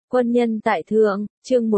Quân nhân tại thượng, chương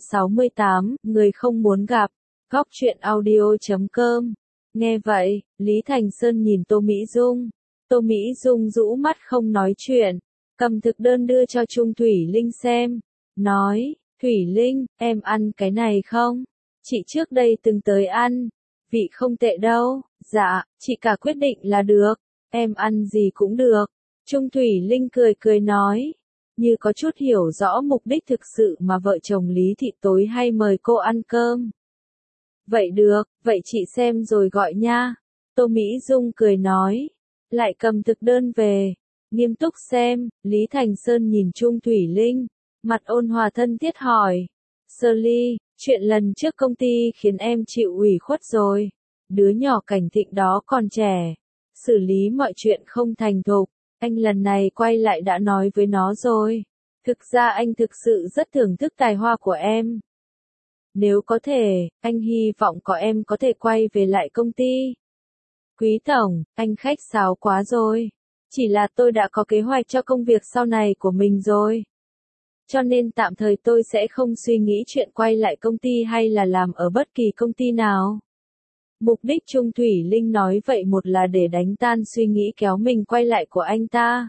168, người không muốn gặp. Góc truyện audio.com. Nghe vậy, Lý Thành Sơn nhìn Tô Mỹ Dung. Tô Mỹ Dung rũ mắt không nói chuyện, cầm thực đơn đưa cho Trung Thủy Linh xem. Nói, Thủy Linh, em ăn cái này không? Chị trước đây từng tới ăn. Vị không tệ đâu. Dạ, chị cả quyết định là được. Em ăn gì cũng được. Trung Thủy Linh cười cười nói. Như có chút hiểu rõ mục đích thực sự mà vợ chồng Lý Thị tối hay mời cô ăn cơm. Vậy được, vậy chị xem rồi gọi nha. Tô Mỹ Dung cười nói. Lại cầm thực đơn về. Nghiêm túc xem, Lý Thành Sơn nhìn Trung Thủy Linh. Mặt ôn hòa thân thiết hỏi. Sơ Ly, chuyện lần trước công ty khiến em chịu ủy khuất rồi. Đứa nhỏ Cảnh Thịnh đó còn trẻ. Xử lý mọi chuyện không thành thục. Anh lần này quay lại đã nói với nó rồi. Thực ra anh thực sự rất thưởng thức tài hoa của em. Nếu có thể, anh hy vọng có em có thể quay về lại công ty. Quý tổng, anh khách sáo quá rồi. Chỉ là tôi đã có kế hoạch cho công việc sau này của mình rồi. Cho nên tạm thời tôi sẽ không suy nghĩ chuyện quay lại công ty hay là làm ở bất kỳ công ty nào. Mục đích Trung Thủy Linh nói vậy một là để đánh tan suy nghĩ kéo mình quay lại của anh ta.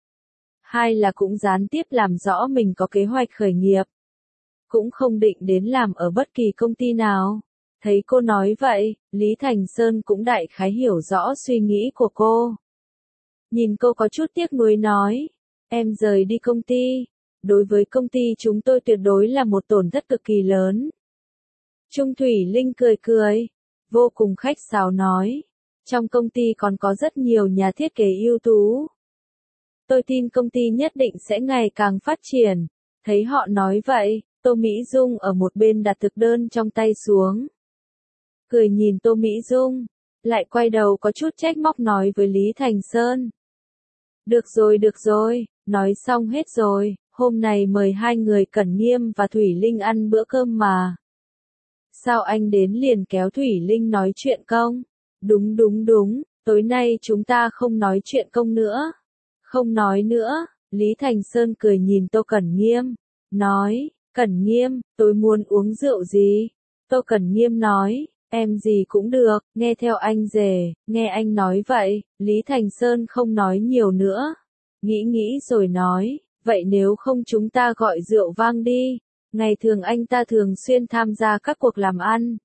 Hai là cũng gián tiếp làm rõ mình có kế hoạch khởi nghiệp. Cũng không định đến làm ở bất kỳ công ty nào. Thấy cô nói vậy, Lý Thành Sơn cũng đại khái hiểu rõ suy nghĩ của cô. Nhìn cô có chút tiếc nuối nói. Em rời đi công ty. Đối với công ty chúng tôi tuyệt đối là một tổn thất cực kỳ lớn. Trung Thủy Linh cười cười. Vô cùng khách sáo nói. Trong công ty còn có rất nhiều nhà thiết kế ưu tú. Tôi tin công ty nhất định sẽ ngày càng phát triển. Thấy họ nói vậy, Tô Mỹ Dung ở một bên đặt thực đơn trong tay xuống. Cười nhìn Tô Mỹ Dung, lại quay đầu có chút trách móc nói với Lý Thành Sơn. Được rồi, nói xong hết rồi, hôm nay mời hai người Cẩn Nghiêm và Thủy Linh ăn bữa cơm mà. Sao anh đến liền kéo Thủy Linh nói chuyện công? Đúng, tối nay chúng ta không nói chuyện công nữa. Không nói nữa, Lý Thành Sơn cười nhìn Tô Cẩn Nghiêm, nói, Cẩn Nghiêm, tôi muốn uống rượu gì? Tô Cẩn Nghiêm nói, em gì cũng được, nghe theo anh rể, nghe anh nói vậy, Lý Thành Sơn không nói nhiều nữa. Nghĩ rồi nói, vậy nếu không chúng ta gọi rượu vang đi. Ngày thường anh ta thường xuyên tham gia các cuộc làm ăn.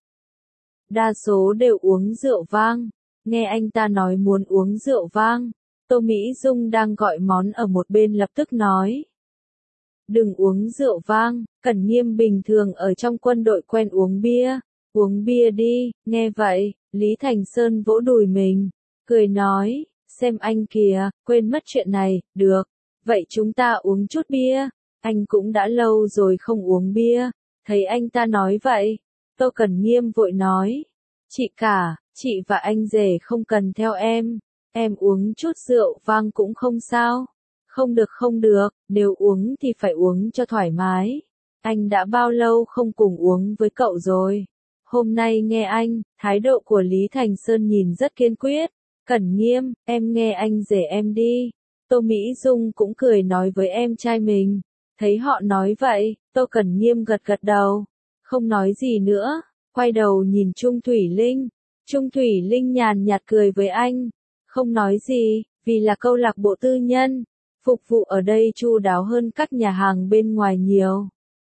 Đa số đều uống rượu vang. Nghe anh ta nói muốn uống rượu vang. Tô Mỹ Dung đang gọi món ở một bên lập tức nói. Đừng uống rượu vang, Cẩn Nghiêm bình thường ở trong quân đội quen uống bia. Uống bia đi, nghe vậy, Lý Thành Sơn vỗ đùi mình. Cười nói, xem anh kìa, quên mất chuyện này, được. Vậy chúng ta uống chút bia. Anh cũng đã lâu rồi không uống bia. Thấy anh ta nói vậy, Tô Cẩn Nghiêm vội nói. Chị cả, chị và anh rể không cần theo em. Em uống chút rượu vang cũng không sao. Không được, nếu uống thì phải uống cho thoải mái. Anh đã bao lâu không cùng uống với cậu rồi. Hôm nay nghe anh, thái độ của Lý Thành Sơn nhìn rất kiên quyết. Cẩn Nghiêm, em nghe anh rể em đi. Tô Mỹ Dung cũng cười nói với em trai mình. Thấy họ nói vậy, Tô Cẩn Nghiêm gật đầu. Không nói gì nữa, quay đầu nhìn Trung Thủy Linh. Trung Thủy Linh nhàn nhạt cười với anh. Không nói gì, vì là câu lạc bộ tư nhân. Phục vụ ở đây chu đáo hơn các nhà hàng bên ngoài nhiều.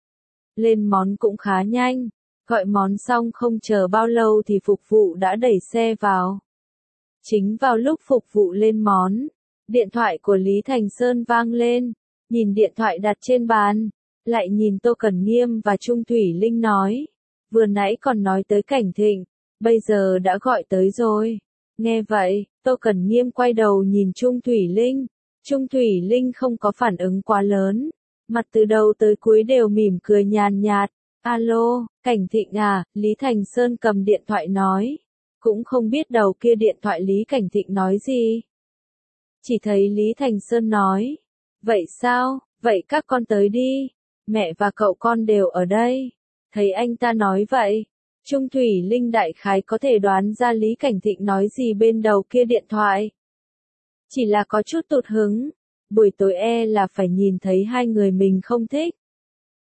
Lên món cũng khá nhanh. Gọi món xong không chờ bao lâu thì phục vụ đã đẩy xe vào. Chính vào lúc phục vụ lên món, điện thoại của Lý Thành Sơn vang lên. Nhìn điện thoại đặt trên bàn, lại nhìn Tô Cẩn Nghiêm và Trung Thủy Linh nói. Vừa nãy còn nói tới Cảnh Thịnh, bây giờ đã gọi tới rồi. Nghe vậy, Tô Cẩn Nghiêm quay đầu nhìn Trung Thủy Linh. Trung Thủy Linh không có phản ứng quá lớn. Mặt từ đầu tới cuối đều mỉm cười nhàn nhạt. Alo, Cảnh Thịnh à, Lý Thành Sơn cầm điện thoại nói. Cũng không biết đầu kia điện thoại Lý Cảnh Thịnh nói gì. Chỉ thấy Lý Thành Sơn nói. Vậy sao, vậy các con tới đi. Mẹ và cậu con đều ở đây. Thấy anh ta nói vậy. Trung Thủy Linh đại khái có thể đoán ra Lý Cảnh Thịnh nói gì bên đầu kia điện thoại. Chỉ là có chút tụt hứng. Buổi tối là phải nhìn thấy hai người mình không thích.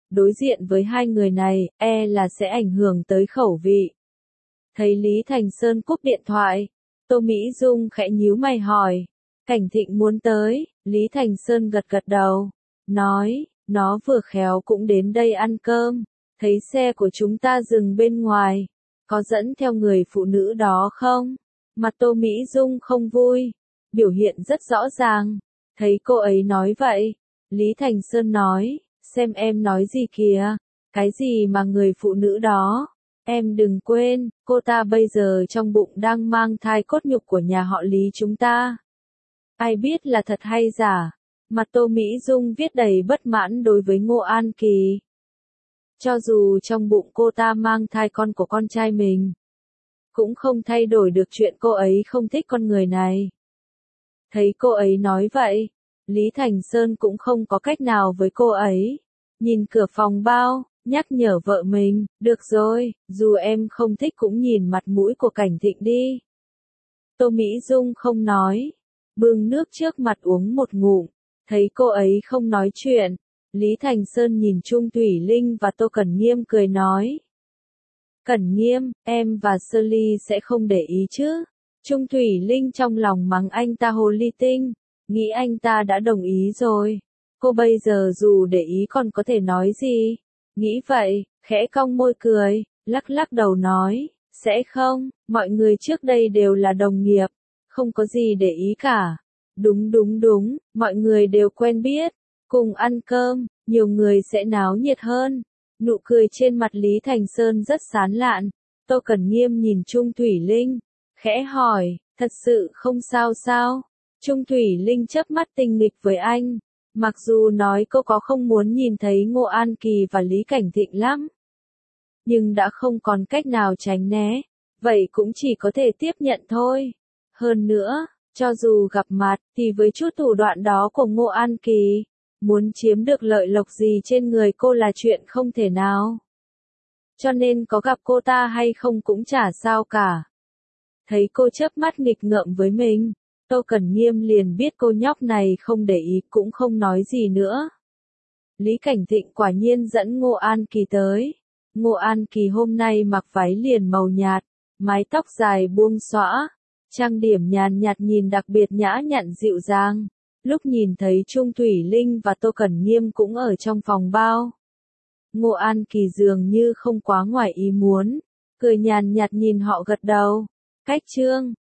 đối diện với hai người này, là sẽ ảnh hưởng tới khẩu vị. Thấy Lý Thành Sơn cúp điện thoại, Tô Mỹ Dung khẽ nhíu mày hỏi, Cảnh Thịnh muốn tới, Lý Thành Sơn gật gật đầu, nói, nó vừa khéo cũng đến đây ăn cơm, thấy xe của chúng ta dừng bên ngoài, có dẫn theo người phụ nữ đó không? Mặt Tô Mỹ Dung không vui, biểu hiện rất rõ ràng, thấy cô ấy nói vậy, Lý Thành Sơn nói, xem em nói gì kìa, cái gì mà người phụ nữ đó? Em đừng quên, cô ta bây giờ trong bụng đang mang thai cốt nhục của nhà họ Lý chúng ta. Ai biết là thật hay giả? Mặt Tô Mỹ Dung viết đầy bất mãn đối với Ngô An Kỳ. Cho dù trong bụng cô ta mang thai con của con trai mình, cũng không thay đổi được chuyện cô ấy không thích con người này. Thấy cô ấy nói vậy, Lý Thành Sơn cũng không có cách nào với cô ấy. Nhìn cửa phòng bao, nhắc nhở vợ mình, được rồi, dù em không thích cũng nhìn mặt mũi của Cảnh Thịnh đi. Tô Mỹ Dung không nói, bưng nước trước mặt uống một ngụm, thấy cô ấy không nói chuyện, Lý Thành Sơn nhìn Trung Thủy Linh và Tô Cẩn Nghiêm cười nói. Cẩn Nghiêm, em và Sơ Ly sẽ không để ý chứ? Trung Thủy Linh trong lòng mắng anh ta hồ ly tinh, nghĩ anh ta đã đồng ý rồi. Cô bây giờ dù để ý còn có thể nói gì? Nghĩ vậy, khẽ cong môi cười, lắc lắc đầu nói, sẽ không, mọi người trước đây đều là đồng nghiệp, không có gì để ý cả. Đúng, mọi người đều quen biết, cùng ăn cơm, nhiều người sẽ náo nhiệt hơn. Nụ cười trên mặt Lý Thành Sơn rất sán lạn, Tô Cẩn Nghiêm nhìn Trung Thủy Linh, khẽ hỏi, thật sự không sao sao? Trung Thủy Linh chớp mắt tinh nghịch với anh, mặc dù nói cô có không muốn nhìn thấy Ngô An Kỳ và Lý Cảnh Thịnh lắm, nhưng đã không còn cách nào tránh né, vậy cũng chỉ có thể tiếp nhận thôi. Hơn nữa, cho dù gặp mặt, thì với chút thủ đoạn đó của Ngô An Kỳ, muốn chiếm được lợi lộc gì trên người cô là chuyện không thể nào. Cho nên có gặp cô ta hay không cũng chả sao cả. Thấy cô chớp mắt nghịch ngợm với mình, Tô Cẩn Nghiêm liền biết cô nhóc này không để ý cũng không nói gì nữa. Lý Cảnh Thịnh quả nhiên dẫn Ngô An Kỳ tới. Ngô An Kỳ hôm nay mặc váy liền màu nhạt, mái tóc dài buông xõa, trang điểm nhàn nhạt nhìn đặc biệt nhã nhặn dịu dàng. Lúc nhìn thấy Trung Thủy Linh và Tô Cẩn Nghiêm cũng ở trong phòng bao, Ngô An Kỳ dường như không quá ngoài ý muốn, cười nhàn nhạt nhìn họ gật đầu. Cách chương